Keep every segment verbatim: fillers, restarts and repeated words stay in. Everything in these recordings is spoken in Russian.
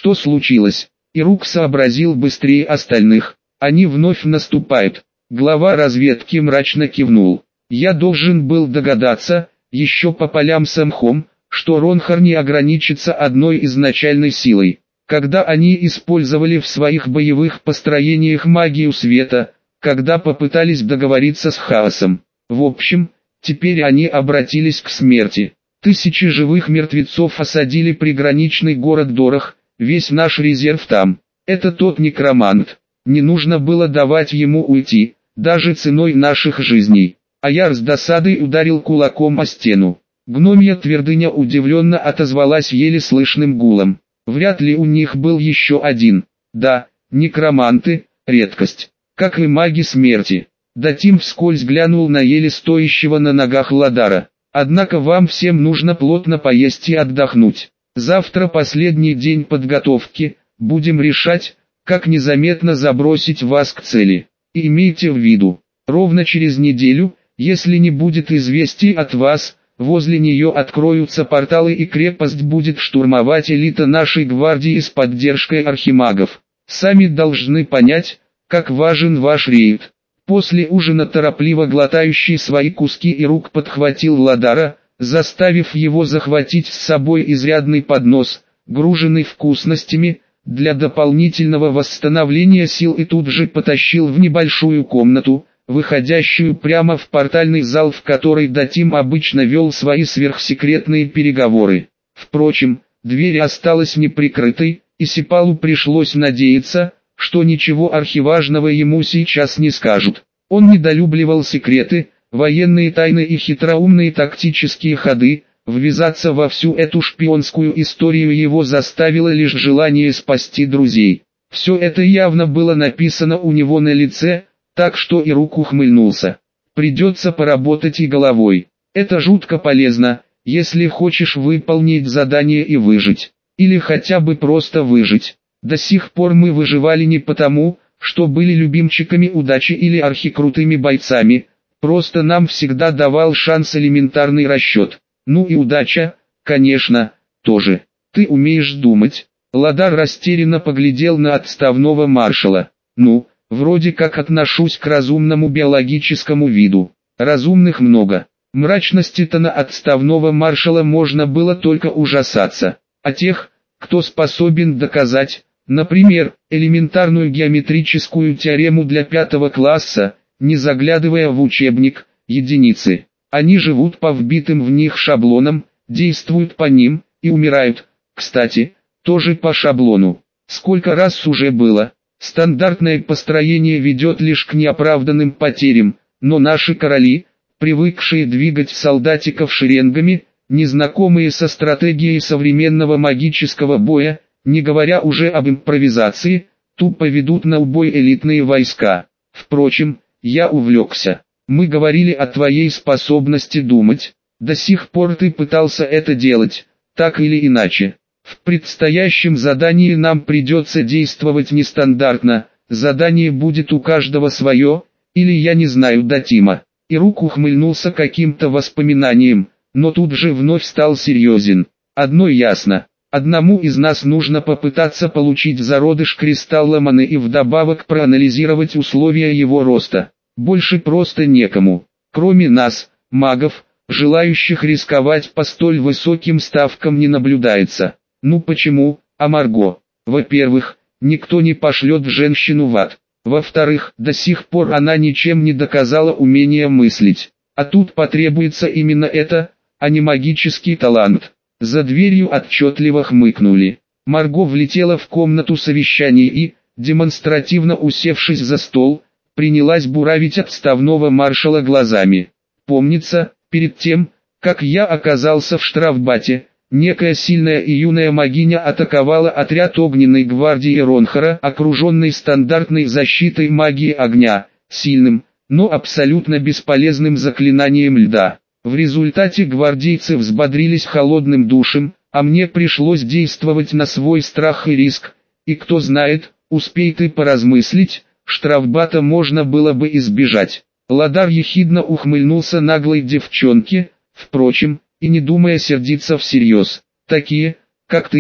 Что случилось? Ирук сообразил быстрее остальных. Они вновь наступают. Глава разведки мрачно кивнул. Я должен был догадаться, еще по полям с мхом, что Ронхар не ограничится одной изначальной силой. Когда они использовали в своих боевых построениях магию света, когда попытались договориться с хаосом. В общем, теперь они обратились к смерти. Тысячи живых мертвецов осадили приграничный город Дорох, весь наш резерв там. Это тот некромант. Не нужно было давать ему уйти, даже ценой наших жизней. Аяр с досадой ударил кулаком о стену. Гномья твердыня удивленно отозвалась еле слышным гулом. Вряд ли у них был еще один. Да, некроманты – редкость. Как и маги смерти. Датим вскользь глянул на еле стоящего на ногах Ладара. Однако вам всем нужно плотно поесть и отдохнуть. Завтра последний день подготовки, будем решать, как незаметно забросить вас к цели. И имейте в виду, ровно через неделю, если не будет известий от вас, возле нее откроются порталы и крепость будет штурмовать элита нашей гвардии с поддержкой архимагов. Сами должны понять, как важен ваш рейд. После ужина торопливо глотающий свои куски Ирук подхватил Ладара, заставив его захватить с собой изрядный поднос, груженный вкусностями, для дополнительного восстановления сил, и тут же потащил в небольшую комнату, выходящую прямо в портальный зал, в который Датим обычно вел свои сверхсекретные переговоры. Впрочем, дверь осталась неприкрытой, и Сипалу пришлось надеяться, что ничего архиважного ему сейчас не скажут. Он недолюбливал секреты, военные тайны и хитроумные тактические ходы. Ввязаться во всю эту шпионскую историю его заставило лишь желание спасти друзей. Все это явно было написано у него на лице, так что Ирук ухмыльнулся. Придется поработать и головой. Это жутко полезно, если хочешь выполнить задание и выжить. Или хотя бы просто выжить. До сих пор мы выживали не потому, что были любимчиками удачи или архикрутыми бойцами, просто нам всегда давал шанс элементарный расчет. Ну и удача, конечно, тоже. Ты умеешь думать? Ладар растерянно поглядел на отставного маршала. Ну, вроде как отношусь к разумному биологическому виду. Разумных много. Мрачности-то на отставного маршала можно было только ужасаться. А тех, кто способен доказать, например, элементарную геометрическую теорему для пятого класса, не заглядывая в учебник, единицы. Они живут по вбитым в них шаблонам, действуют по ним, и умирают, кстати, тоже по шаблону. Сколько раз уже было. Стандартное построение ведет лишь к неоправданным потерям, но наши короли, привыкшие двигать солдатиков шеренгами, незнакомые со стратегией современного магического боя, не говоря уже об импровизации, тупо ведут на убой элитные войска. Впрочем, я увлекся. Мы говорили о твоей способности думать. До сих пор ты пытался это делать, так или иначе. В предстоящем задании нам придется действовать нестандартно, задание будет у каждого свое, или я не знаю Датима. Ирук ухмыльнулся каким-то воспоминанием, но тут же вновь стал серьезен. Одно ясно, одному из нас нужно попытаться получить зародыш кристалла маны и вдобавок проанализировать условия его роста. Больше просто некому, кроме нас, магов, желающих рисковать по столь высоким ставкам не наблюдается. Ну почему, а Марго? Во-первых, никто не пошлет женщину в ад. Во-вторых, до сих пор она ничем не доказала умения мыслить. А тут потребуется именно это, а не магический талант. За дверью отчетливо хмыкнули. Марго влетела в комнату совещаний и, демонстративно усевшись за стол, принялась буравить отставного маршала глазами. Помнится, перед тем, как я оказался в штрафбате, некая сильная и юная магиня атаковала отряд огненной гвардии Ронхара, окруженный стандартной защитой магии огня, сильным, но абсолютно бесполезным заклинанием льда. В результате гвардейцы взбодрились холодным душем, а мне пришлось действовать на свой страх и риск, и кто знает, успей ты поразмыслить, штрафбата можно было бы избежать. Ладар ехидно ухмыльнулся наглой девчонке, впрочем, и не думая сердиться всерьез. Такие, как ты,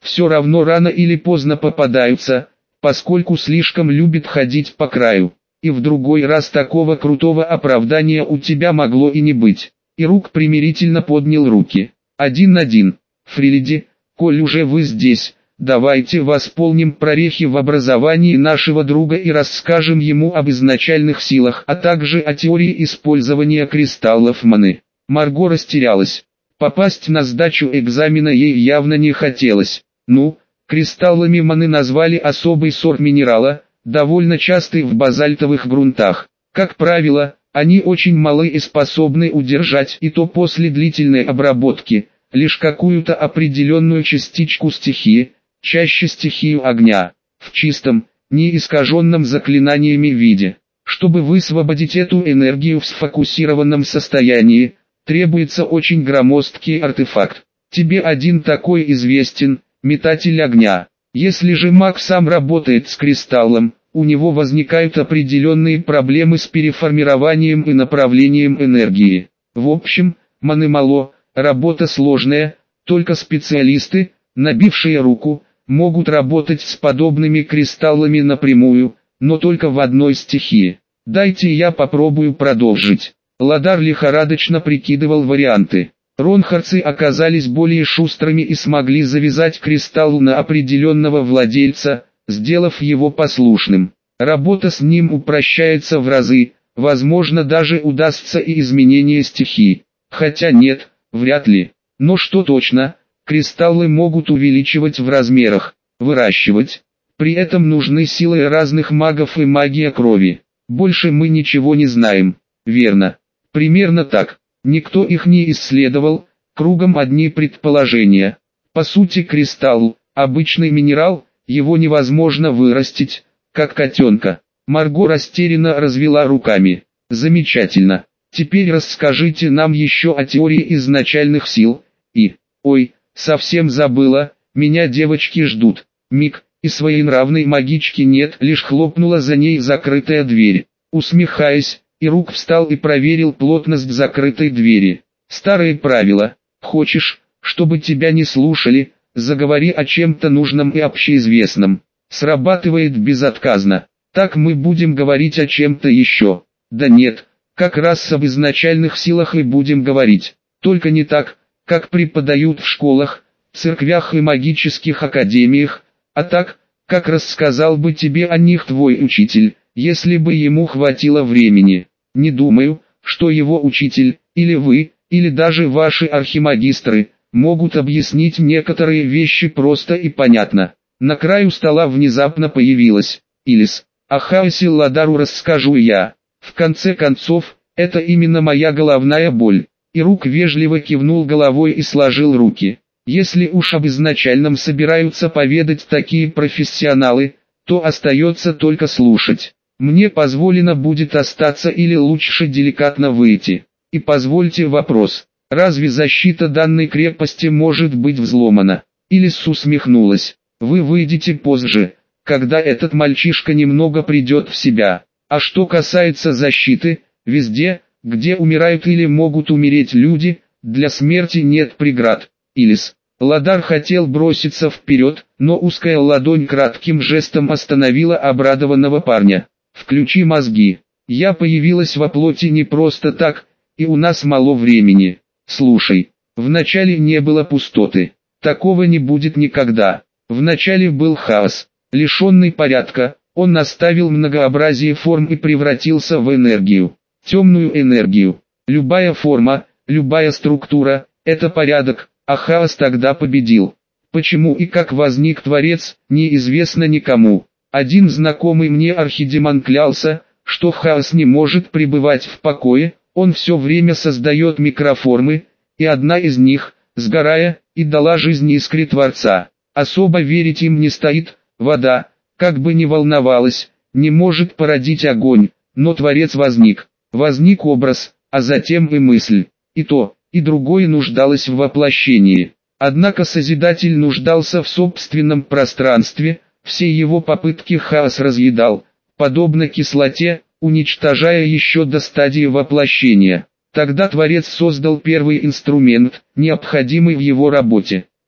все равно рано или поздно попадаются, поскольку слишком любит ходить по краю. И в другой раз такого крутого оправдания у тебя могло и не быть. Ирук примирительно поднял руки. Один-один. Фрилиди, коль уже вы здесь, давайте восполним прорехи в образовании нашего друга и расскажем ему об изначальных силах, а также о теории использования кристаллов маны. Марго растерялась. Попасть на сдачу экзамена ей явно не хотелось. Ну, кристаллами маны назвали особый сорт минерала, довольно частый в базальтовых грунтах. Как правило, они очень малы и способны удержать, и то после длительной обработки, лишь какую-то определенную частичку стихии, чаще стихию огня, в чистом, не искаженном заклинаниями виде. Чтобы высвободить эту энергию в сфокусированном состоянии, требуется очень громоздкий артефакт. Тебе один такой известен, метатель огня. Если же маг сам работает с кристаллом, у него возникают определенные проблемы с переформированием и направлением энергии. В общем, маны мало, работа сложная, только специалисты, набившие руку, могут работать с подобными кристаллами напрямую, но только в одной стихии. Дайте я попробую продолжить. Ладар лихорадочно прикидывал варианты. Ронхарцы оказались более шустрыми и смогли завязать кристалл на определенного владельца, сделав его послушным. Работа с ним упрощается в разы, возможно даже удастся и изменение стихии. Хотя нет, вряд ли. Но что точно, кристаллы могут увеличивать в размерах, выращивать. При этом нужны силы разных магов и магия крови. Больше мы ничего не знаем. Верно. Примерно так. Никто их не исследовал, кругом одни предположения. По сути кристалл, обычный минерал, его невозможно вырастить, как котенка. Марго растерянно развела руками. Замечательно. Теперь расскажите нам еще о теории изначальных сил. И, ой, совсем забыла, меня девочки ждут. Миг, и своенравной магички нет, лишь хлопнула за ней закрытая дверь. Усмехаясь, Ирук встал и проверил плотность закрытой двери. Старые правила. Хочешь, чтобы тебя не слушали, заговори о чем-то нужном и общеизвестном. Срабатывает безотказно. Так мы будем говорить о чем-то еще. Да нет, как раз об изначальных силах и будем говорить. Только не так, как преподают в школах, церквях и магических академиях, а так, как рассказал бы тебе о них твой учитель, если бы ему хватило времени. Не думаю, что его учитель, или вы, или даже ваши архимагистры, могут объяснить некоторые вещи просто и понятно. На краю стола внезапно появилась Илис. О хаосе Ладару расскажу я. В конце концов, это именно моя головная боль. Ирук вежливо кивнул головой и сложил руки. Если уж об изначальном собираются поведать такие профессионалы, то остается только слушать. Мне позволено будет остаться или лучше деликатно выйти. И позвольте вопрос, разве защита данной крепости может быть взломана? Илис усмехнулась. Вы выйдете позже, когда этот мальчишка немного придет в себя. А что касается защиты, везде, где умирают или могут умереть люди, для смерти нет преград. Илис. Ладар хотел броситься вперед, но узкая ладонь кратким жестом остановила обрадованного парня. Включи мозги. Я появилась во плоти не просто так, и у нас мало времени. Слушай, вначале не было пустоты. Такого не будет никогда. Вначале был хаос, лишенный порядка, он наставил многообразие форм и превратился в энергию. Темную энергию. Любая форма, любая структура – это порядок, а хаос тогда победил. Почему и как возник Творец, неизвестно никому. Один знакомый мне архидемон клялся, что хаос не может пребывать в покое, он все время создает микроформы, и одна из них, сгорая, и дала жизнь искре Творца. Особо верить им не стоит, вода, как бы ни волновалась, не может породить огонь, но Творец возник. Возник образ, а затем и мысль. И то, и другое нуждалось в воплощении. Однако Созидатель нуждался в собственном пространстве, все его попытки хаос разъедал, подобно кислоте, уничтожая еще до стадии воплощения. Тогда Творец создал первый инструмент, необходимый в его работе.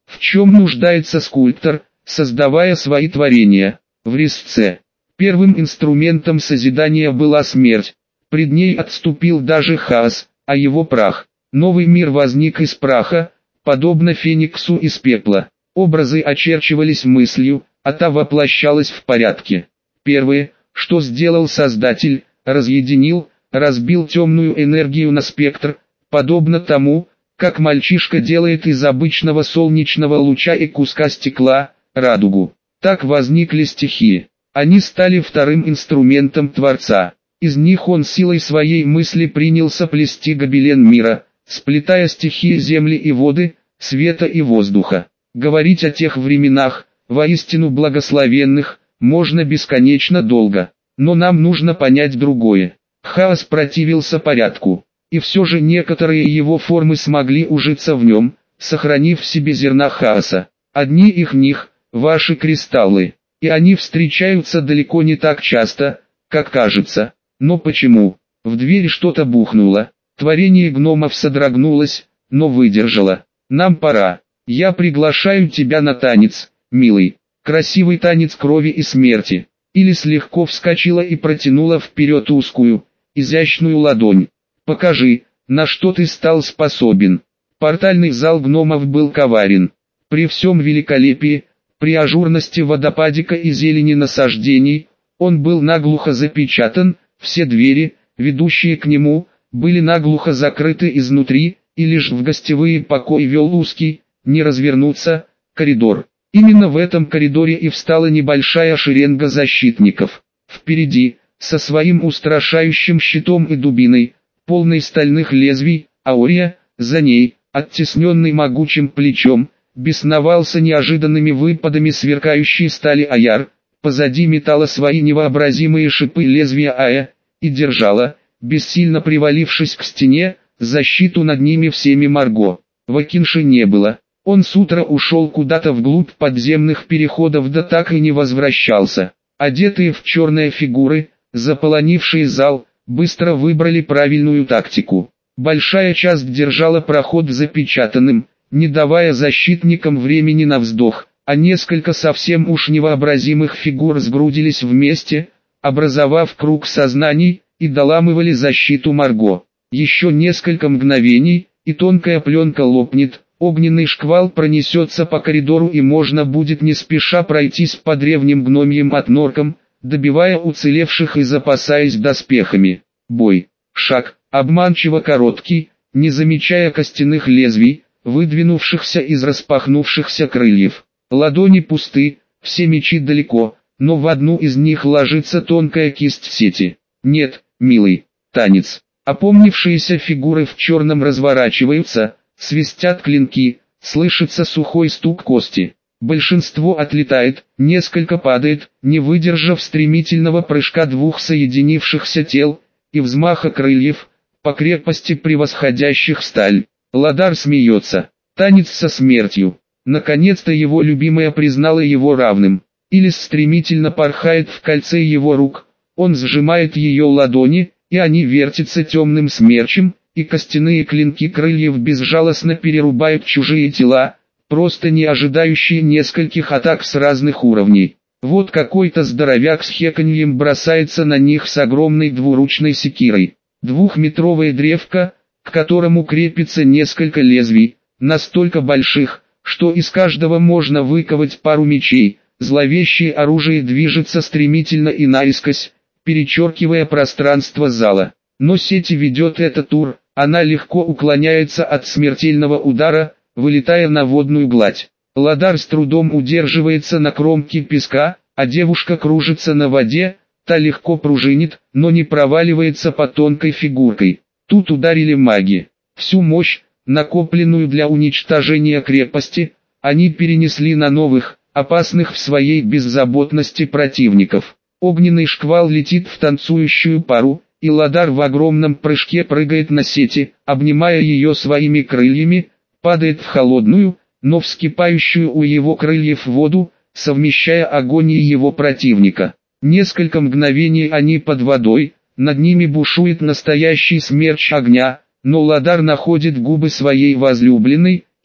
В чем нуждается скульптор, создавая свои творения? В резце. Первым инструментом созидания была смерть. Пред ней отступил даже хаос, а его прах. Новый мир возник из праха, подобно фениксу из пепла. Образы очерчивались мыслью, а та воплощалась в порядке. Первое, что сделал Создатель, разъединил, разбил темную энергию на спектр, подобно тому, как мальчишка делает из обычного солнечного луча и куска стекла радугу. Так возникли стихии. Они стали вторым инструментом Творца. Из них он силой своей мысли принялся плести гобелен мира, сплетая стихии земли и воды, света и воздуха. Говорить о тех временах, воистину благословенных, можно бесконечно долго. Но нам нужно понять другое. Хаос противился порядку. И все же некоторые его формы смогли ужиться в нем, сохранив в себе зерна хаоса. Одни их них – ваши кристаллы. И они встречаются далеко не так часто, как кажется. Но почему? В дверь что-то бухнуло. Творение гномов содрогнулось, но выдержало. Нам пора. Я приглашаю тебя на танец, милый. Красивый танец крови и смерти. Илис легко вскочила и протянула вперед узкую, изящную ладонь. Покажи, на что ты стал способен. Портальный зал гномов был коварен. При всем великолепии, при ажурности водопадика и зелени насаждений, он был наглухо запечатан, все двери, ведущие к нему, были наглухо закрыты изнутри, и лишь в гостевые покои вел узкий, не развернуться, коридор. Именно в этом коридоре и встала небольшая шеренга защитников. Впереди, со своим устрашающим щитом и дубиной, полной стальных лезвий, Аурия, за ней, оттесненный могучим плечом, бесновался неожиданными выпадами сверкающей стали Аяр, позади метала свои невообразимые шипы лезвия Ая, и держала, бессильно привалившись к стене, защиту над ними всеми Марго. Вакинши не было. Он с утра ушел куда-то вглубь подземных переходов, да так и не возвращался. Одетые в черные фигуры, заполонившие зал, быстро выбрали правильную тактику. Большая часть держала проход запечатанным, не давая защитникам времени на вздох, а несколько совсем уж невообразимых фигур сгрудились вместе, образовав круг сознаний, и доламывали защиту Марго. Еще несколько мгновений, и тонкая пленка лопнет. Огненный шквал пронесется по коридору, и можно будет не спеша пройтись по древним гномьим отноркам, добивая уцелевших и запасаясь доспехами. Бой. Шаг, обманчиво короткий, не замечая костяных лезвий, выдвинувшихся из распахнувшихся крыльев. Ладони пусты, все мечи далеко, но в одну из них ложится тонкая кисть сети. Нет, милый, танец. Опомнившиеся фигуры в черном разворачиваются, свистят клинки, слышится сухой стук кости. Большинство отлетает, несколько падает, не выдержав стремительного прыжка двух соединившихся тел и взмаха крыльев, по крепости превосходящих сталь. Ладар смеется. Танец со смертью. Наконец-то его любимая признала его равным. Илис стремительно порхает в кольце его рук, он сжимает ее ладони, и они вертятся темным смерчем, и костяные клинки крыльев безжалостно перерубают чужие тела, просто не ожидающие нескольких атак с разных уровней. Вот какой-то здоровяк с хеканьем бросается на них с огромной двуручной секирой. Двухметровая древко, к которому крепится несколько лезвий, настолько больших, что из каждого можно выковать пару мечей. Зловещее оружие движется стремительно и наискось, перечеркивая пространство зала. Но сети ведет этот тур, она легко уклоняется от смертельного удара, вылетая на водную гладь. Ладар с трудом удерживается на кромке песка, а девушка кружится на воде, та легко пружинит, но не проваливается под тонкой фигуркой. Тут ударили маги. Всю мощь, накопленную для уничтожения крепости, они перенесли на новых, опасных в своей беззаботности противников. Огненный шквал летит в танцующую пару, и Ладар в огромном прыжке прыгает на сети, обнимая ее своими крыльями, падает в холодную, но вскипающую у его крыльев воду, совмещая огонь и его противника. Несколько мгновений они под водой, над ними бушует настоящий смерч огня, но Ладар находит губы своей возлюбленной,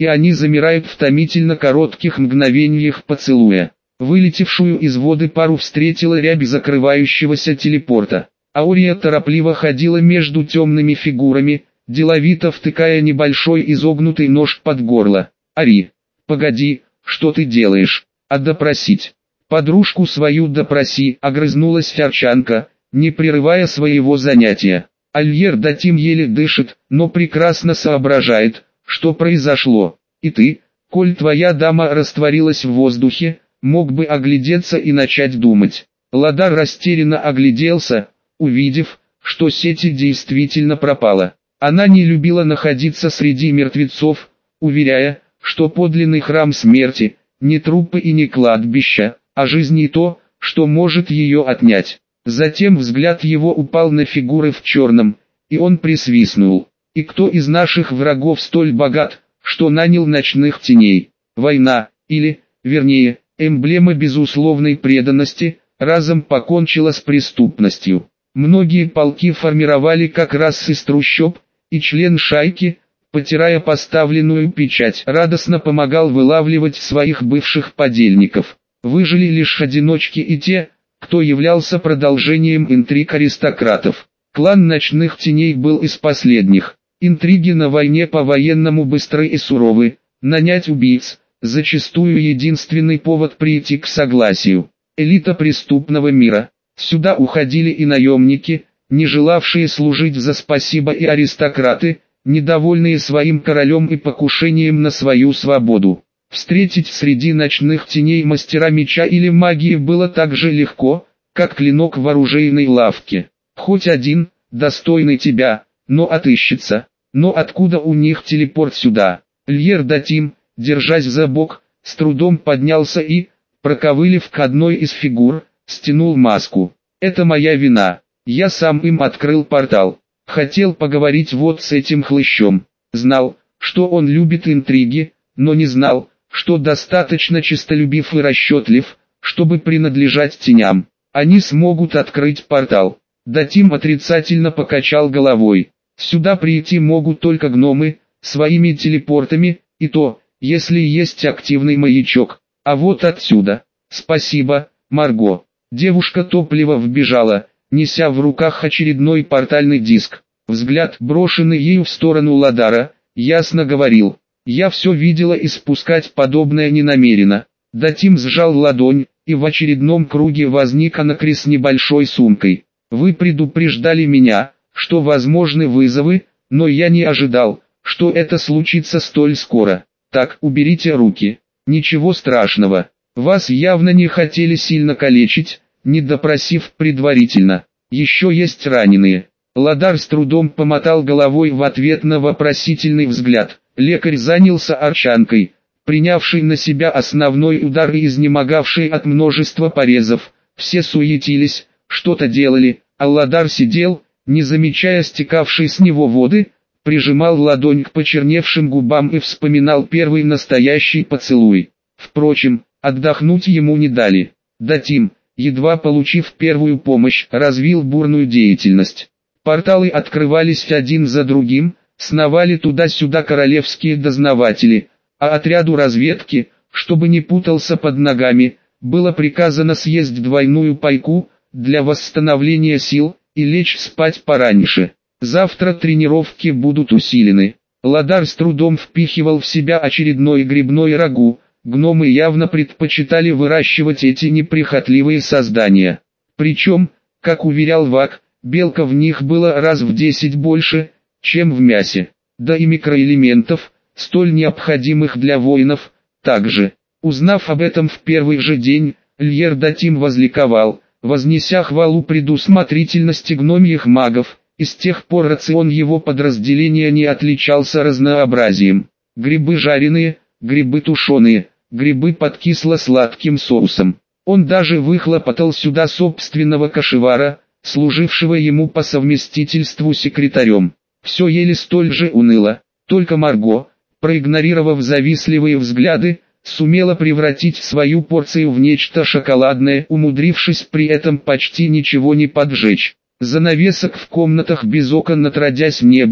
и они замирают в томительно коротких мгновениях поцелуя. Вылетевшую из воды пару встретила рябь закрывающегося телепорта. Аурия торопливо ходила между темными фигурами, деловито втыкая небольшой изогнутый нож под горло. «Ари, погоди, что ты делаешь? А допросить? Подружку свою допроси», — огрызнулась Фярчанка, не прерывая своего занятия. Альер Датим еле дышит, но прекрасно соображает, что произошло. И ты, коль твоя дама растворилась в воздухе, мог бы оглядеться и начать думать. Ладар растерянно огляделся, увидев, что Сети действительно пропала. Она не любила находиться среди мертвецов, уверяя, что подлинный храм смерти, не трупы и не кладбища, а жизнь и то, что может ее отнять. Затем взгляд его упал на фигуры в черном, и он присвистнул. И кто из наших врагов столь богат, что нанял ночных теней? Война, или, вернее, эмблема безусловной преданности, разом покончила с преступностью. Многие полки формировали как раз из трущоб, и член шайки, потирая поставленную печать, радостно помогал вылавливать своих бывших подельников. Выжили лишь одиночки и те, кто являлся продолжением интриг аристократов. Клан Ночных Теней был из последних. Интриги на войне по-военному быстры и суровы, нанять убийц, зачастую единственный повод прийти к согласию. Элита преступного мира. Сюда уходили и наемники, не желавшие служить за спасибо, и аристократы, недовольные своим королем и покушением на свою свободу. Встретить среди Ночных Теней мастера меча или магии было так же легко, как клинок в оружейной лавке. Хоть один, достойный тебя, но отыщется. Но откуда у них телепорт сюда? Льер Датим, держась за бок, с трудом поднялся и, проковылив к одной из фигур, стянул маску. «Это моя вина. Я сам им открыл портал. Хотел поговорить вот с этим хлыщом. Знал, что он любит интриги, но не знал, что достаточно честолюбив и расчетлив, чтобы принадлежать теням. Они смогут открыть портал». Датим отрицательно покачал головой. «Сюда прийти могут только гномы, своими телепортами, и то, если есть активный маячок. А вот отсюда. Спасибо, Марго». Девушка торопливо вбежала, неся в руках очередной портальный диск. Взгляд, брошенный ею в сторону Ладара, ясно говорил: «Я все видела и спускать подобное не намерена». Датим сжал ладонь, и в очередном круге возник Анакри с небольшой сумкой. «Вы предупреждали меня, что возможны вызовы, но я не ожидал, что это случится столь скоро. Так, уберите руки. Ничего страшного. Вас явно не хотели сильно калечить, не допросив предварительно. Еще есть раненые». Ладар с трудом помотал головой в ответ на вопросительный взгляд. Лекарь занялся арчанкой, принявшей на себя основной удар и изнемогавшей от множества порезов. Все суетились, что-то делали, а Ладар сидел, не замечая стекавшей с него воды, прижимал ладонь к почерневшим губам и вспоминал первый настоящий поцелуй. Впрочем, отдохнуть ему не дали. Датим, едва получив первую помощь, развил бурную деятельность. Порталы открывались один за другим, сновали туда-сюда королевские дознаватели, а отряду разведки, чтобы не путался под ногами, было приказано съесть двойную пайку для восстановления сил и лечь спать пораньше. Завтра тренировки будут усилены. Ладар с трудом впихивал в себя очередной грибной рагу. Гномы явно предпочитали выращивать эти неприхотливые создания. Причем, как уверял Вак, белка в них было раз в десять больше, чем в мясе. Да и микроэлементов, столь необходимых для воинов, также. Узнав об этом в первый же день, Льер Датим возликовал, вознеся хвалу предусмотрительности гномьих магов, и с тех пор рацион его подразделения не отличался разнообразием. Грибы жареные, грибы тушеные, грибы под кисло-сладким соусом. Он даже выхлопотал сюда собственного кошевара, служившего ему по совместительству секретарем. Все ели столь же уныло, только Марго, проигнорировав завистливые взгляды, сумела превратить свою порцию в нечто шоколадное, умудрившись при этом почти ничего не поджечь. Занавесок в комнатах без окон отродясь не было,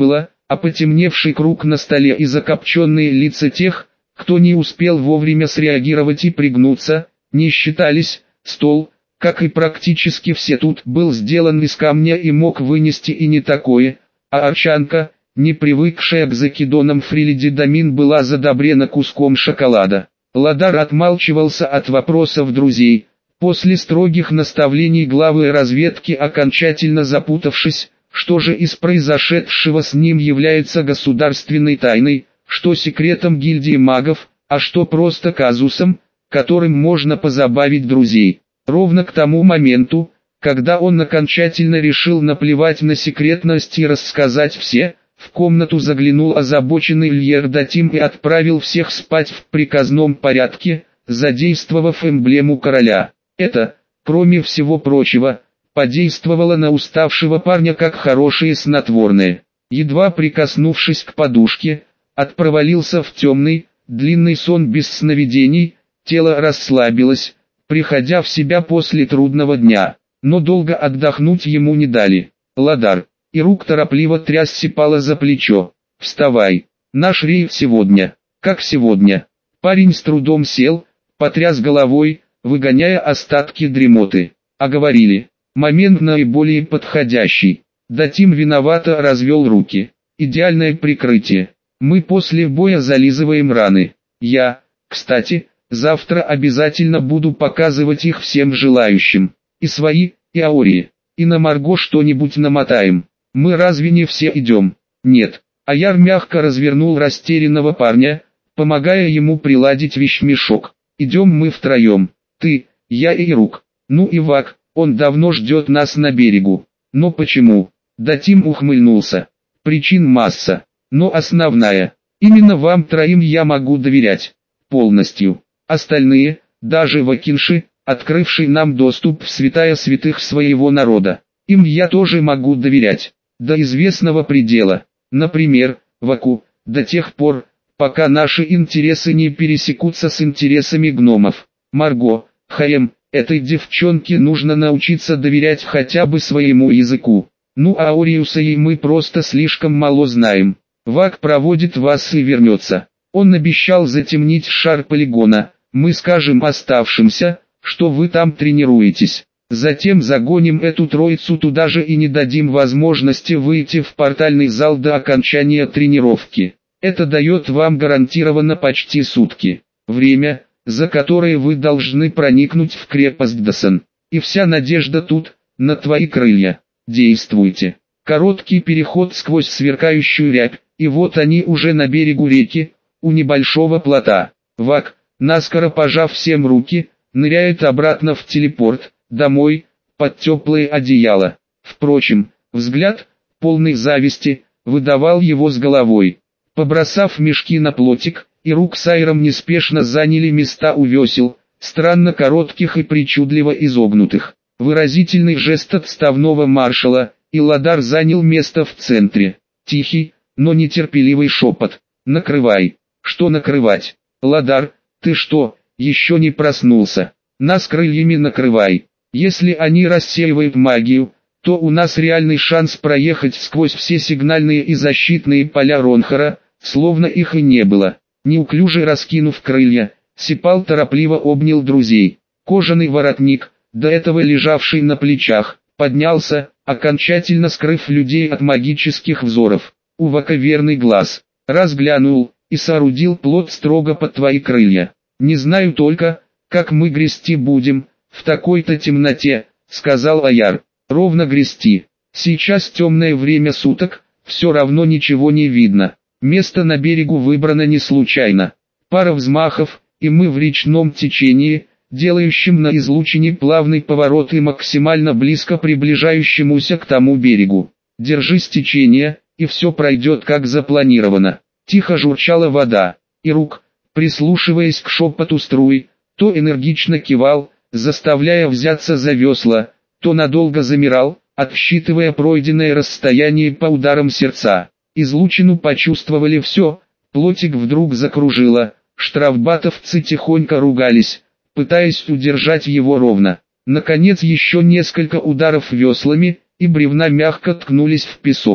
а потемневший круг на столе и закопченные лица тех, кто не успел вовремя среагировать и пригнуться, не считались. Стол, как и практически все тут, был сделан из камня и мог вынести и не такое, а Арчанка, не привыкшая к закидонам Фрилиди Дамин, была задобрена куском шоколада. Ладар отмалчивался от вопросов друзей, после строгих наставлений главы разведки окончательно запутавшись, что же из произошедшего с ним является государственной тайной, что секретом гильдии магов, а что просто казусом, которым можно позабавить друзей. Ровно к тому моменту, когда он окончательно решил наплевать на секретность и рассказать все, в комнату заглянул озабоченный Льер Датим и отправил всех спать в приказном порядке, задействовав эмблему короля. Это, кроме всего прочего, подействовало на уставшего парня как хорошее снотворное. Едва прикоснувшись к подушке, отпровалился в темный, длинный сон без сновидений, тело расслабилось, приходя в себя после трудного дня, но долго отдохнуть ему не дали. Ладар, и рук торопливо тряс Сипала за плечо. «Вставай, наш рейд сегодня». «Как сегодня?» Парень с трудом сел, потряс головой, выгоняя остатки дремоты. «А говорили, момент наиболее подходящий». Датим виновато развел руки. «Идеальное прикрытие. Мы после боя зализываем раны. Я, кстати, завтра обязательно буду показывать их всем желающим. И свои, и Аории. И на Марго что-нибудь намотаем. Мы разве не все идем?» «Нет». Аяр мягко развернул растерянного парня, помогая ему приладить вещмешок. «Идем мы втроем. Ты, я и Ирук. Ну и Вак, он давно ждет нас на берегу». «Но почему?» Датим ухмыльнулся. «Причин масса. Но основная. Именно вам троим я могу доверять. Полностью. Остальные, даже Вакинши, открывший нам доступ в святая святых своего народа, им я тоже могу доверять. До известного предела. Например, Ваку, до тех пор, пока наши интересы не пересекутся с интересами гномов. Марго, Хаем, этой девчонке нужно научиться доверять хотя бы своему языку. Ну а Ориуса и мы просто слишком мало знаем. Вак проводит вас и вернется. Он обещал затемнить шар полигона. Мы скажем оставшимся, что вы там тренируетесь. Затем загоним эту троицу туда же и не дадим возможности выйти в портальный зал до окончания тренировки. Это дает вам гарантированно почти сутки. Время, за которое вы должны проникнуть в крепость Дасан. И вся надежда тут, на твои крылья. Действуйте. Короткий переход сквозь сверкающую рябь, и вот они уже на берегу реки, у небольшого плота. Вак, наскоро пожав всем руки, ныряет обратно в телепорт, домой, под теплое одеяло. Впрочем, взгляд, полный зависти, выдавал его с головой. Побросав мешки на плотик, Ирук с Айром неспешно заняли места у весел, странно коротких и причудливо изогнутых. Выразительный жест отставного маршала, и Ладар занял место в центре. Тихий, но нетерпеливый шепот. «Накрывай». «Что накрывать?» «Ладар, ты что, еще не проснулся? Нас крыльями накрывай. Если они рассеивают магию, то у нас реальный шанс проехать сквозь все сигнальные и защитные поля Ронхара, словно их и не было». Неуклюже раскинув крылья, Сипал торопливо обнял друзей. Кожаный воротник, до этого лежавший на плечах, поднялся, окончательно скрыв людей от магических взоров. У Вака верный глаз. Разглянул и соорудил плот строго под твои крылья. «Не знаю только, как мы грести будем, в такой-то темноте», — сказал Аяр. «Ровно грести. Сейчас темное время суток, все равно ничего не видно. Место на берегу выбрано не случайно. Пара взмахов, и мы в речном течении, делающем на излучине плавный поворот и максимально близко приближающемуся к тому берегу. Держись течения, и все пройдет как запланировано». Тихо журчала вода, и Рук, прислушиваясь к шепоту струй, то энергично кивал, заставляя взяться за весла, то надолго замирал, отсчитывая пройденное расстояние по ударам сердца. Излучину почувствовали все, плотик вдруг закружило, штрафбатовцы тихонько ругались, пытаясь удержать его ровно. Наконец еще несколько ударов веслами, и бревна мягко ткнулись в песок.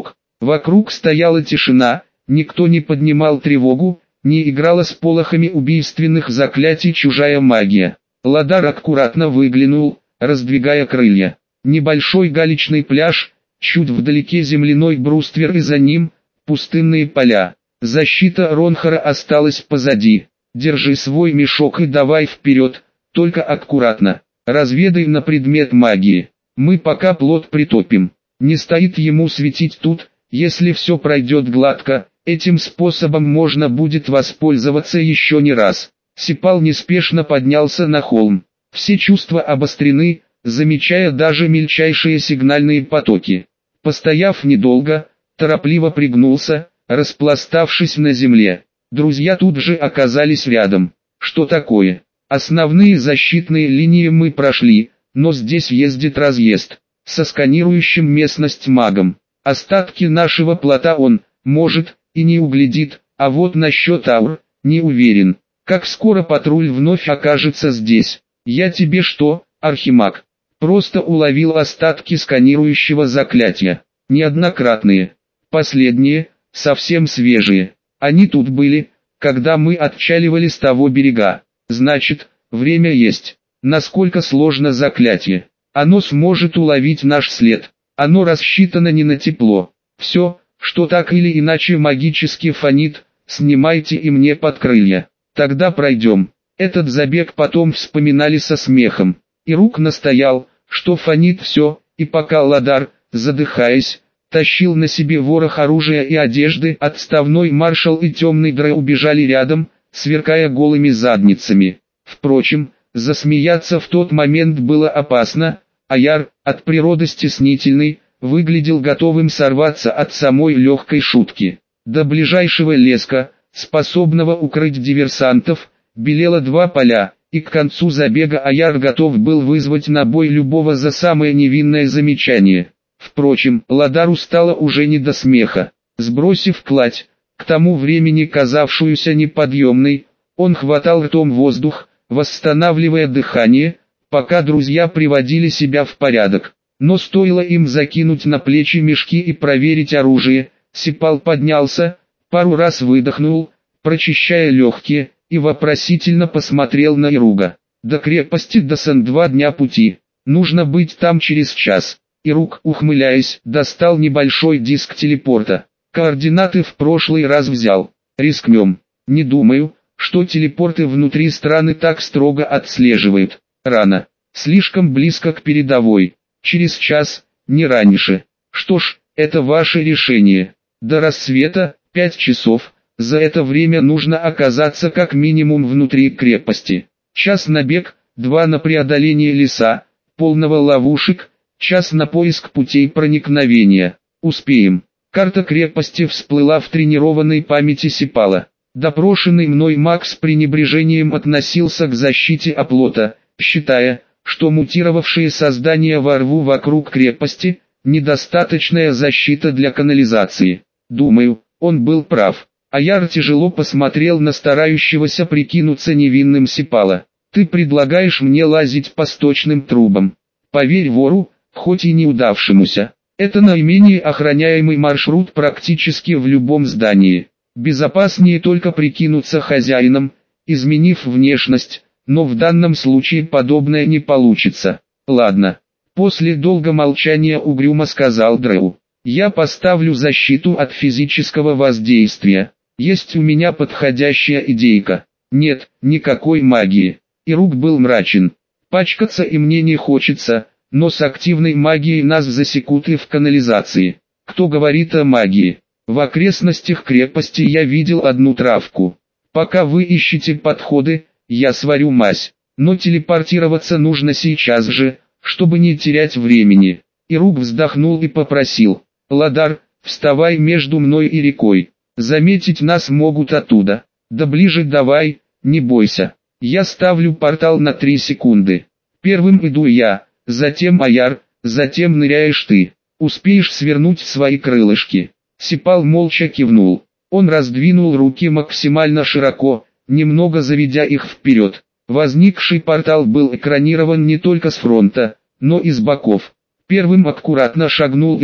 Вокруг стояла тишина, никто не поднимал тревогу, не играла с полохами убийственных заклятий чужая магия. Ладар аккуратно выглянул, раздвигая крылья. Небольшой галечный пляж, чуть вдалеке земляной бруствер и за ним пустынные поля. Защита Ронхара осталась позади. Держи свой мешок и давай вперед, только аккуратно. Разведай на предмет магии. Мы пока плот притопим. Не стоит ему светить тут, если все пройдет гладко, этим способом можно будет воспользоваться еще не раз. Сипал неспешно поднялся на холм. Все чувства обострены, замечая даже мельчайшие сигнальные потоки. Постояв недолго, торопливо пригнулся, распластавшись на земле. Друзья тут же оказались рядом. Что такое? Основные защитные линии мы прошли, но здесь ездит разъезд. Со сканирующим местность магом. Остатки нашего плота он, может, и не углядит, а вот насчет аур, не уверен. Как скоро патруль вновь окажется здесь? Я тебе что, архимаг? Просто уловил остатки сканирующего заклятия. Неоднократные. Последние, совсем свежие. Они тут были, когда мы отчаливали с того берега. Значит, время есть. Насколько сложно заклятие? Оно сможет уловить наш след. Оно рассчитано не на тепло. Все, что так или иначе магически фонит, снимайте и мне под крылья. Тогда пройдем. Этот забег потом вспоминали со смехом. И Рук настоял, что фонит все, и пока Ладар, задыхаясь, тащил на себе ворох оружия и одежды, отставной маршал и темный Дрэ убежали рядом, сверкая голыми задницами. Впрочем, засмеяться в тот момент было опасно, а Яр, от природы стеснительный, выглядел готовым сорваться от самой легкой шутки. До ближайшего леска, способного укрыть диверсантов, белело два поля, и к концу забега Аяр готов был вызвать на бой любого за самое невинное замечание. Впрочем, Ладару стало уже не до смеха. Сбросив кладь, к тому времени казавшуюся неподъемной, он хватал ртом воздух, восстанавливая дыхание, пока друзья приводили себя в порядок. Но стоило им закинуть на плечи мешки и проверить оружие, Сипал поднялся, пару раз выдохнул, прочищая легкие, и вопросительно посмотрел на Ируга. До крепости Дасан два дня пути, нужно быть там через час. Ируг, ухмыляясь, достал небольшой диск телепорта. Координаты в прошлый раз взял. Рискнем. Не думаю, что телепорты внутри страны так строго отслеживают. Рано. Слишком близко к передовой. Через час, не раньше. Что ж, это ваше решение. До рассвета, пять часов. За это время нужно оказаться как минимум внутри крепости. Час на бег, два на преодоление леса, полного ловушек, час на поиск путей проникновения. Успеем. Карта крепости всплыла в тренированной памяти Сипала. Допрошенный мной маг с пренебрежением относился к защите оплота, считая, что мутировавшие создания во рву вокруг крепости – недостаточная защита для канализации. Думаю, он был прав. Аяр тяжело посмотрел на старающегося прикинуться невинным Сипала. «Ты предлагаешь мне лазить по сточным трубам. Поверь вору, хоть и неудавшемуся, это наименее охраняемый маршрут практически в любом здании. Безопаснее только прикинуться хозяином, изменив внешность, но в данном случае подобное не получится. Ладно». После долгого молчания угрюмо сказал Дрэу. «Я поставлю защиту от физического воздействия. Есть у меня подходящая идейка. Нет, никакой магии». Ируг был мрачен. «Пачкаться и мне не хочется, но с активной магией нас засекут и в канализации. Кто говорит о магии? В окрестностях крепости я видел одну травку. Пока вы ищете подходы, я сварю мазь. Но телепортироваться нужно сейчас же, чтобы не терять времени». Ируг вздохнул и попросил: «Ладар, вставай между мной и рекой. Заметить нас могут оттуда. Да ближе давай, не бойся. Я ставлю портал на три секунды. Первым иду я, затем Аяр, затем ныряешь ты. Успеешь свернуть свои крылышки». Сипал молча кивнул. Он раздвинул руки максимально широко, немного заведя их вперед. Возникший портал был экранирован не только с фронта, но и с боков. Первым аккуратно шагнул Ируг,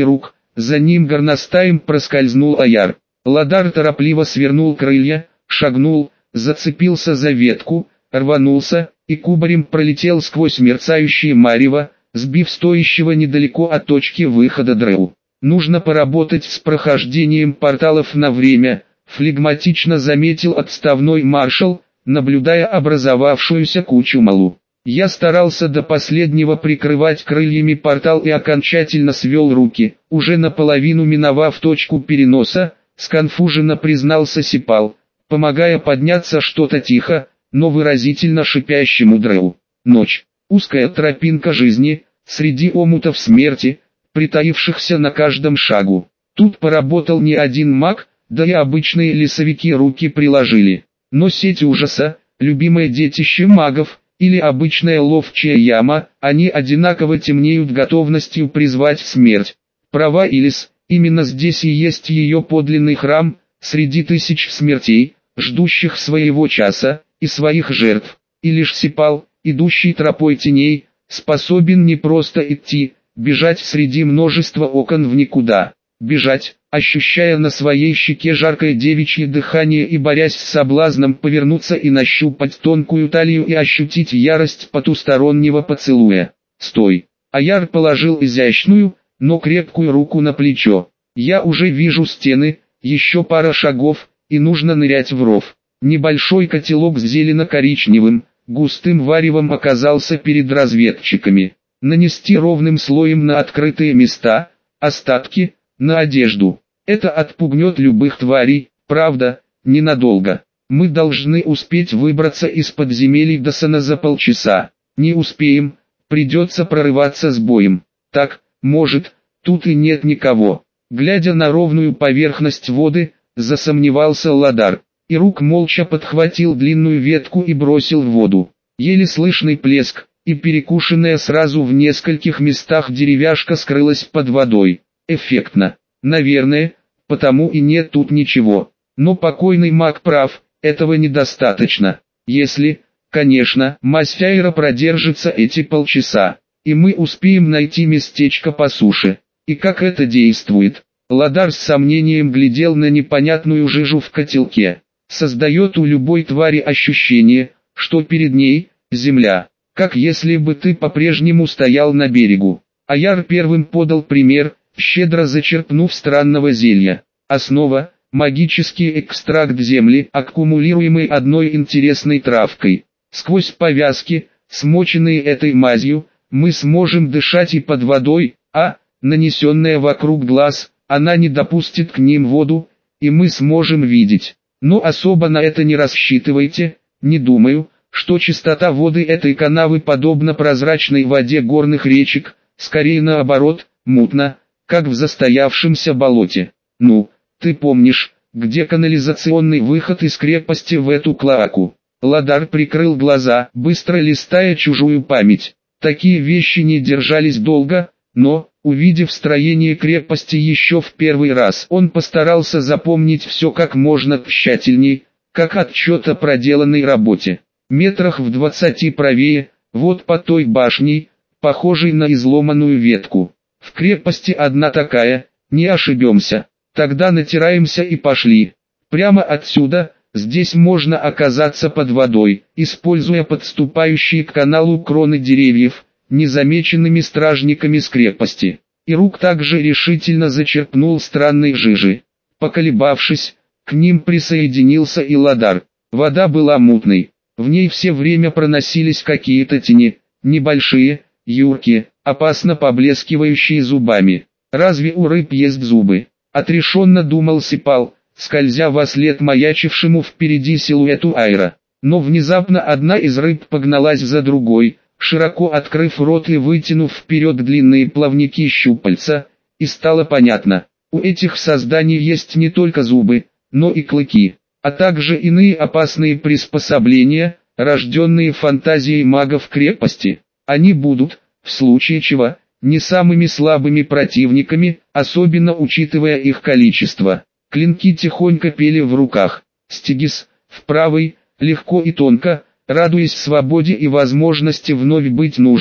за ним горностаем проскользнул Аяр. Ладар торопливо свернул крылья, шагнул, зацепился за ветку, рванулся, и кубарем пролетел сквозь мерцающие марево, сбив стоящего недалеко от точки выхода Дрэу. «Нужно поработать с прохождением порталов на время», флегматично заметил отставной маршал, наблюдая образовавшуюся кучу малу. Я старался до последнего прикрывать крыльями портал и окончательно свел руки, уже наполовину миновав точку переноса, сконфуженно признался Сипал, помогая подняться что-то тихо, но выразительно шипящему Дрэу. Ночь. Узкая тропинка жизни, среди омутов смерти, притаившихся на каждом шагу. Тут поработал не один маг, да и обычные лесовики руки приложили. Но сеть ужаса, любимое детище магов, или обычная ловчая яма, они одинаково темнеют готовностью призвать смерть. Права Илис, именно здесь и есть ее подлинный храм, среди тысяч смертей, ждущих своего часа, и своих жертв. И лишь Сипал, идущий тропой теней, способен не просто идти, бежать среди множества окон в никуда. Бежать, ощущая на своей щеке жаркое девичье дыхание и борясь с соблазном повернуться и нащупать тонкую талию и ощутить ярость потустороннего поцелуя. «Стой!» Аяр положил изящную, но крепкую руку на плечо. «Я уже вижу стены, еще пара шагов, и нужно нырять в ров». Небольшой котелок с зелено-коричневым, густым варевом оказался перед разведчиками. Нанести ровным слоем на открытые места, остатки, на одежду. Это отпугнет любых тварей, правда, ненадолго. Мы должны успеть выбраться из подземелий до Сана за полчаса. Не успеем, придется прорываться с боем. Так, может, тут и нет никого. Глядя на ровную поверхность воды, засомневался Ладар. И рук молча подхватил длинную ветку и бросил в воду. Еле слышный плеск, и перекушенная сразу в нескольких местах деревяшка скрылась под водой. Эффектно. Наверное, потому и нет тут ничего. Но покойный маг прав, этого недостаточно. Если, конечно, Масфяйра продержится эти полчаса, и мы успеем найти местечко по суше. И как это действует? Ладар с сомнением глядел на непонятную жижу в котелке. Создает у любой твари ощущение, что перед ней земля, как если бы ты по-прежнему стоял на берегу. Аяр первым подал пример, щедро зачерпнув странного зелья. Основа – магический экстракт земли, аккумулируемый одной интересной травкой. Сквозь повязки, смоченные этой мазью, мы сможем дышать и под водой, а, нанесенная вокруг глаз, она не допустит к ним воду, и мы сможем видеть. Но особо на это не рассчитывайте, не думаю, что чистота воды этой канавы подобна прозрачной воде горных речек, скорее наоборот, мутно, как в застоявшемся болоте. Ну, ты помнишь, где канализационный выход из крепости в эту клоаку? Ладар прикрыл глаза, быстро листая чужую память. Такие вещи не держались долго, но, увидев строение крепости еще в первый раз, он постарался запомнить все как можно тщательней, как отчет о проделанной работе. Метрах в двадцати правее, вот под той башней, похожей на изломанную ветку. В крепости одна такая, не ошибемся. Тогда натираемся и пошли. Прямо отсюда, здесь можно оказаться под водой, используя подступающие к каналу кроны деревьев, незамеченными стражниками с крепости. И рук также решительно зачерпнул странной жижи. Поколебавшись, к ним присоединился и Ладар. Вода была мутной. В ней все время проносились какие-то тени, небольшие, юркие, опасно поблескивающие зубами. Разве у рыб есть зубы? Отрешенно думал Сипал, скользя вослед маячившему впереди силуэту Айра. Но внезапно одна из рыб погналась за другой, широко открыв рот и вытянув вперед длинные плавники щупальца, и стало понятно, у этих созданий есть не только зубы, но и клыки, а также иные опасные приспособления, рожденные фантазией магов крепости. Они будут, в случае чего, не самыми слабыми противниками, особенно учитывая их количество. Клинки тихонько пели в руках. Стигис, в правой, легко и тонко, радуясь свободе и возможности вновь быть нужным,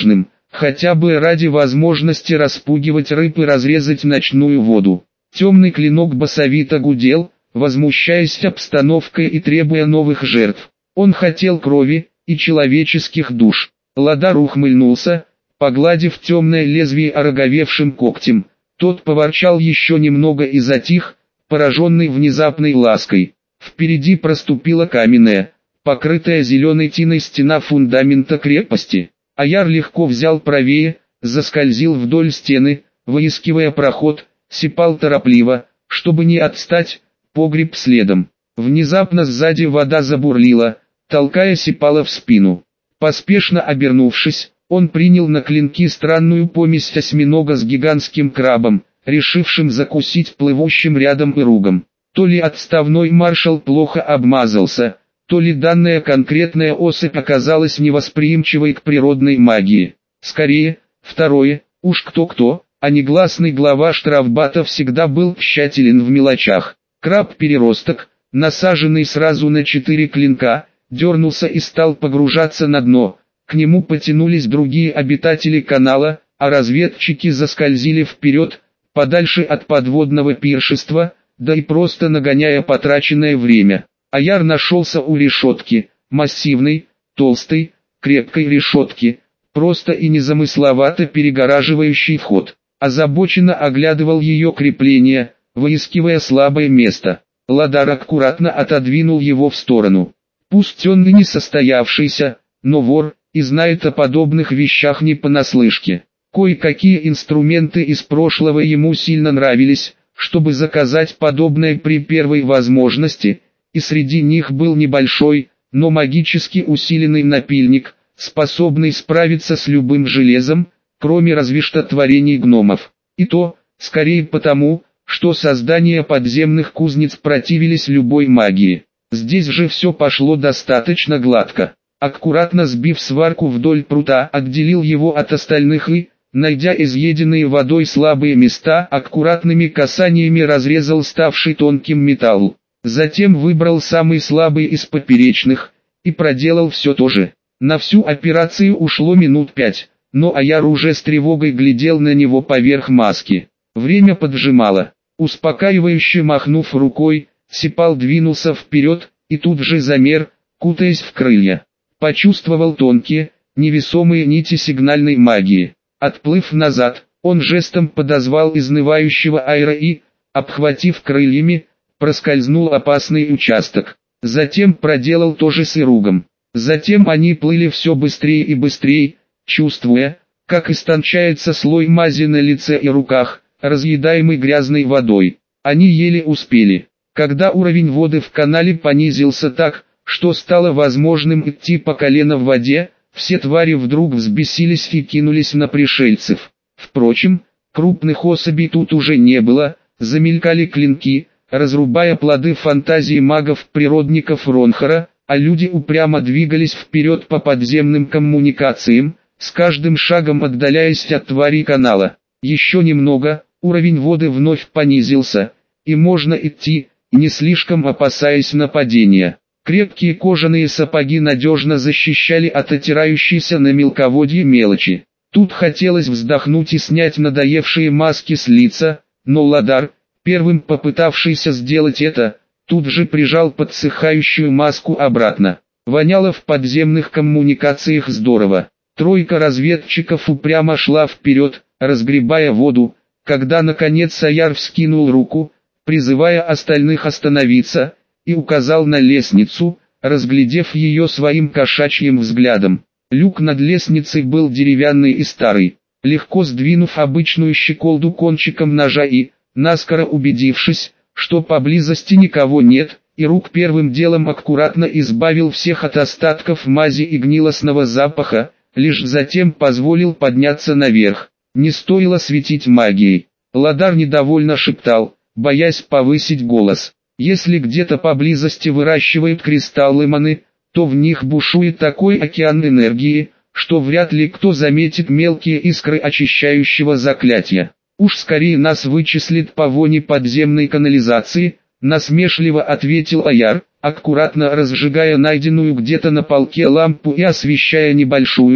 хотя бы ради возможности распугивать рыб и разрезать ночную воду. Темный клинок басовито гудел, возмущаясь обстановкой и требуя новых жертв. Он хотел крови и человеческих душ. Ладар ухмыльнулся, погладив темное лезвие ороговевшим когтем. Тот поворчал еще немного и затих, пораженный внезапной лаской. Впереди проступила каменная, покрытая зеленой тиной стена фундамента крепости. Аяр легко взял правее, заскользил вдоль стены, выискивая проход, сипал торопливо, чтобы не отстать, погреб следом. Внезапно сзади вода забурлила, толкая Сипала в спину. Поспешно обернувшись, он принял на клинки странную помесь осьминога с гигантским крабом, решившим закусить плывущим рядом иругом. То ли отставной маршал плохо обмазался, то ли данная конкретная особь оказалась невосприимчивой к природной магии. Скорее, второе, уж кто-кто, а негласный глава штрафбата всегда был тщателен в мелочах. Краб-переросток, насаженный сразу на четыре клинка, дернулся и стал погружаться на дно. К нему потянулись другие обитатели канала, а разведчики заскользили вперед, подальше от подводного пиршества, да и просто нагоняя потраченное время. Аяр нашелся у решетки, массивной, толстой, крепкой решетки, просто и незамысловато перегораживающий вход. Озабоченно оглядывал ее крепление, выискивая слабое место. Ладар аккуратно отодвинул его в сторону. Пусть он и не состоявшийся, но вор, и знает о подобных вещах не понаслышке. Кое-какие инструменты из прошлого ему сильно нравились, чтобы заказать подобное при первой возможности, и среди них был небольшой, но магически усиленный напильник, способный справиться с любым железом, кроме разве что творений гномов. И то, скорее потому, что создания подземных кузнец противились любой магии. Здесь же все пошло достаточно гладко. Аккуратно сбив сварку вдоль прута, отделил его от остальных и, найдя изъеденные водой слабые места, аккуратными касаниями разрезал ставший тонким металл. Затем выбрал самый слабый из поперечных, и проделал все то же. На всю операцию ушло минут пять, но Аяр уже с тревогой глядел на него поверх маски. Время поджимало. Успокаивающе махнув рукой, Сипал двинулся вперед, и тут же замер, кутаясь в крылья. Почувствовал тонкие, невесомые нити сигнальной магии. Отплыв назад, он жестом подозвал изнывающего Айра и, обхватив крыльями, проскользнул опасный участок. Затем проделал то же с Иругом. Затем они плыли все быстрее и быстрее, чувствуя, как истончается слой мази на лице и руках, разъедаемый грязной водой. Они еле успели. Когда уровень воды в канале понизился так, что стало возможным идти по колено в воде, все твари вдруг взбесились и кинулись на пришельцев. Впрочем, крупных особей тут уже не было, замелькали клинки, разрубая плоды фантазии магов-природников Ронхара, а люди упрямо двигались вперед по подземным коммуникациям, с каждым шагом отдаляясь от тварей канала. Еще немного, уровень воды вновь понизился, и можно идти, не слишком опасаясь нападения. Крепкие кожаные сапоги надежно защищали от отирающейся на мелководье мелочи. Тут хотелось вздохнуть и снять надоевшие маски с лица, но Ладар, первым попытавшийся сделать это, тут же прижал подсыхающую маску обратно. Воняло в подземных коммуникациях здорово. Тройка разведчиков упрямо шла вперед, разгребая воду, когда наконец Аяр вскинул руку, призывая остальных остановиться, и указал на лестницу, разглядев ее своим кошачьим взглядом. Люк над лестницей был деревянный и старый. Легко сдвинув обычную щеколду кончиком ножа и, наскоро убедившись, что поблизости никого нет, Ирук первым делом аккуратно избавил всех от остатков мази и гнилостного запаха, лишь затем позволил подняться наверх. Не стоило светить магией. Ладар недовольно шептал, боясь повысить голос. Если где-то поблизости выращивают кристаллы маны, то в них бушует такой океан энергии, что вряд ли кто заметит мелкие искры очищающего заклятия. Уж скорее нас вычислит по воне подземной канализации, насмешливо ответил Аяр, аккуратно разжигая найденную где-то на полке лампу и освещая небольшую,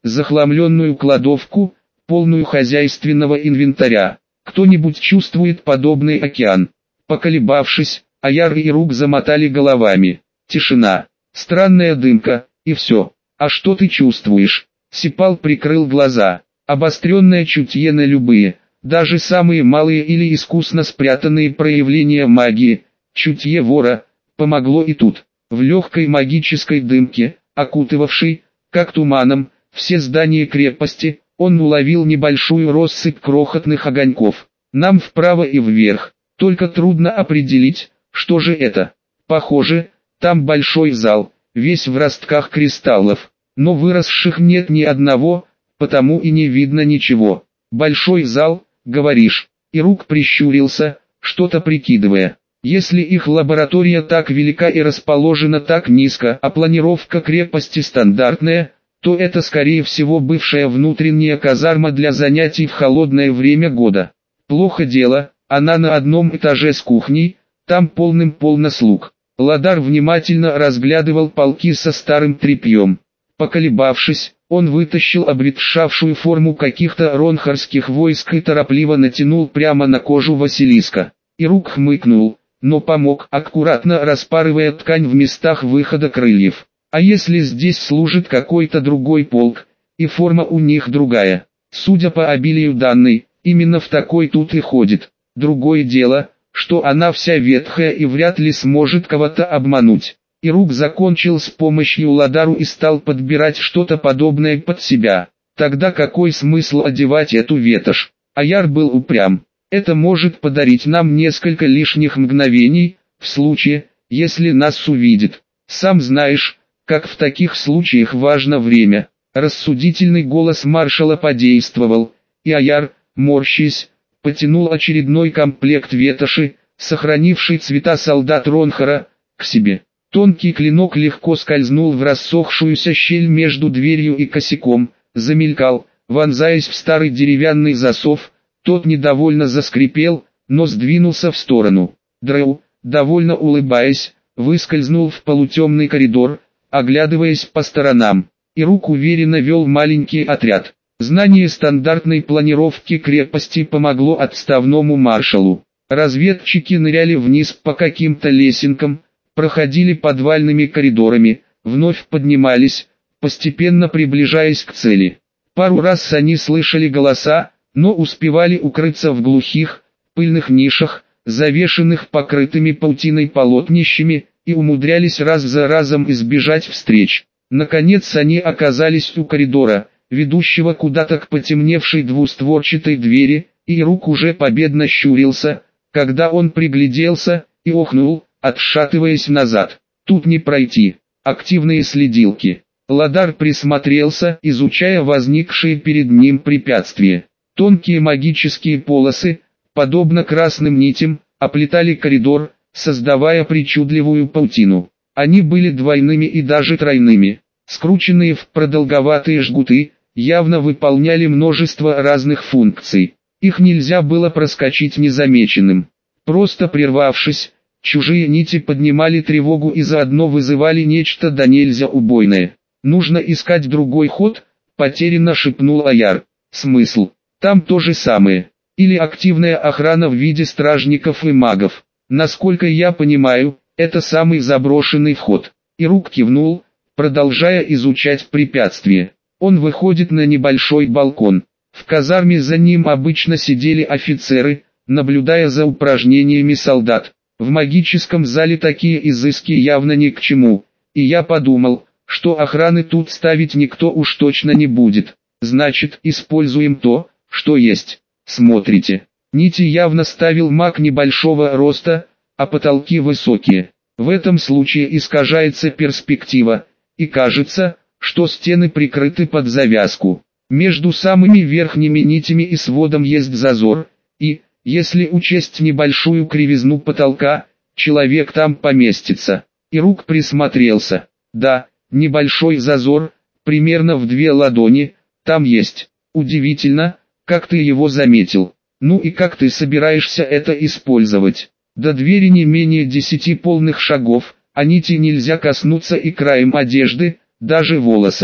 захламленную кладовку, полную хозяйственного инвентаря. Кто-нибудь чувствует подобный океан? Поколебавшись, Аяр и Ирук замотали головами. Тишина, странная дымка, и все. А что ты чувствуешь? Сипал прикрыл глаза. Обостренное чутье на любые, даже самые малые или искусно спрятанные проявления магии, чутье вора, помогло и тут. В легкой магической дымке, окутывавшей, как туманом, все здания крепости, он уловил небольшую россыпь крохотных огоньков. Нам вправо и вверх, только трудно определить, что же это. Похоже, там большой зал, весь в ростках кристаллов, но выросших нет ни одного, потому и не видно ничего. Большой зал, говоришь? Ирук прищурился, что-то прикидывая. Если их лаборатория так велика и расположена так низко, а планировка крепости стандартная, то это скорее всего бывшая внутренняя казарма для занятий в холодное время года. Плохо дело, она на одном этаже с кухней, там полным-полно слуг. Ладар внимательно разглядывал полки со старым тряпьем. Поколебавшись, он вытащил обветшавшую форму каких-то ронхарских войск и торопливо натянул прямо на кожу Василиска. Ирук хмыкнул, но помог, аккуратно распарывая ткань в местах выхода крыльев. А если здесь служит какой-то другой полк, и форма у них другая? Судя по обилию данной, именно в такой тут и ходит. Другое дело, что она вся ветхая и вряд ли сможет кого-то обмануть. Ирук закончил с помощью Ладару и стал подбирать что-то подобное под себя. Тогда какой смысл одевать эту ветошь? Аяр был упрям. Это может подарить нам несколько лишних мгновений, в случае, если нас увидит. Сам знаешь, как в таких случаях важно время. Рассудительный голос маршала подействовал, и Аяр, морщись, потянул очередной комплект ветоши, сохранивший цвета солдат Ронхара, к себе. Тонкий клинок легко скользнул в рассохшуюся щель между дверью и косяком, замелькал, вонзаясь в старый деревянный засов. Тот недовольно заскрипел, но сдвинулся в сторону. Дрэу, довольно улыбаясь, выскользнул в полутемный коридор, оглядываясь по сторонам. Ирук уверенно вел маленький отряд. Знание стандартной планировки крепости помогло отставному маршалу. Разведчики ныряли вниз по каким-то лесенкам, проходили подвальными коридорами, вновь поднимались, постепенно приближаясь к цели. Пару раз они слышали голоса, но успевали укрыться в глухих, пыльных нишах, завешенных покрытыми паутиной полотнищами, и умудрялись раз за разом избежать встреч. Наконец они оказались у коридора, ведущего куда-то к потемневшей двустворчатой двери, и Ирук уже победно щурился, когда он пригляделся, и охнул, отшатываясь назад. Тут не пройти. Активные следилки. Ладар присмотрелся, изучая возникшие перед ним препятствия. Тонкие магические полосы, подобно красным нитям, оплетали коридор, создавая причудливую паутину. Они были двойными и даже тройными. Скрученные в продолговатые жгуты, явно выполняли множество разных функций. Их нельзя было проскочить незамеченным. Просто прервавшись, чужие нити поднимали тревогу и заодно вызывали нечто да нельзя убойное. «Нужно искать другой ход», — потерянно шепнул Аяр. «Смысл? Там то же самое. Или активная охрана в виде стражников и магов. Насколько я понимаю, это самый заброшенный вход». Ирук кивнул, продолжая изучать препятствие. Он выходит на небольшой балкон. В казарме за ним обычно сидели офицеры, наблюдая за упражнениями солдат. В магическом зале такие изыски явно ни к чему, и я подумал, что охраны тут ставить никто уж точно не будет. Значит, используем то, что есть. Смотрите, нити явно ставил маг небольшого роста, а потолки высокие. В этом случае искажается перспектива, и кажется, что стены прикрыты под завязку. Между самыми верхними нитями и сводом есть зазор, и, если учесть небольшую кривизну потолка, человек там поместится. Ирук присмотрелся. Да, небольшой зазор, примерно в две ладони, там есть. Удивительно, как ты его заметил. Ну и как ты собираешься это использовать? До двери не менее десяти полных шагов, а нити нельзя коснуться и краем одежды, даже волосом.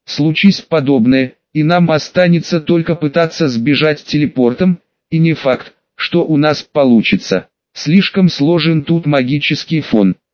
Случись подобное, и нам останется только пытаться сбежать телепортом, и не факт, что у нас получится. Слишком сложен тут магический фон.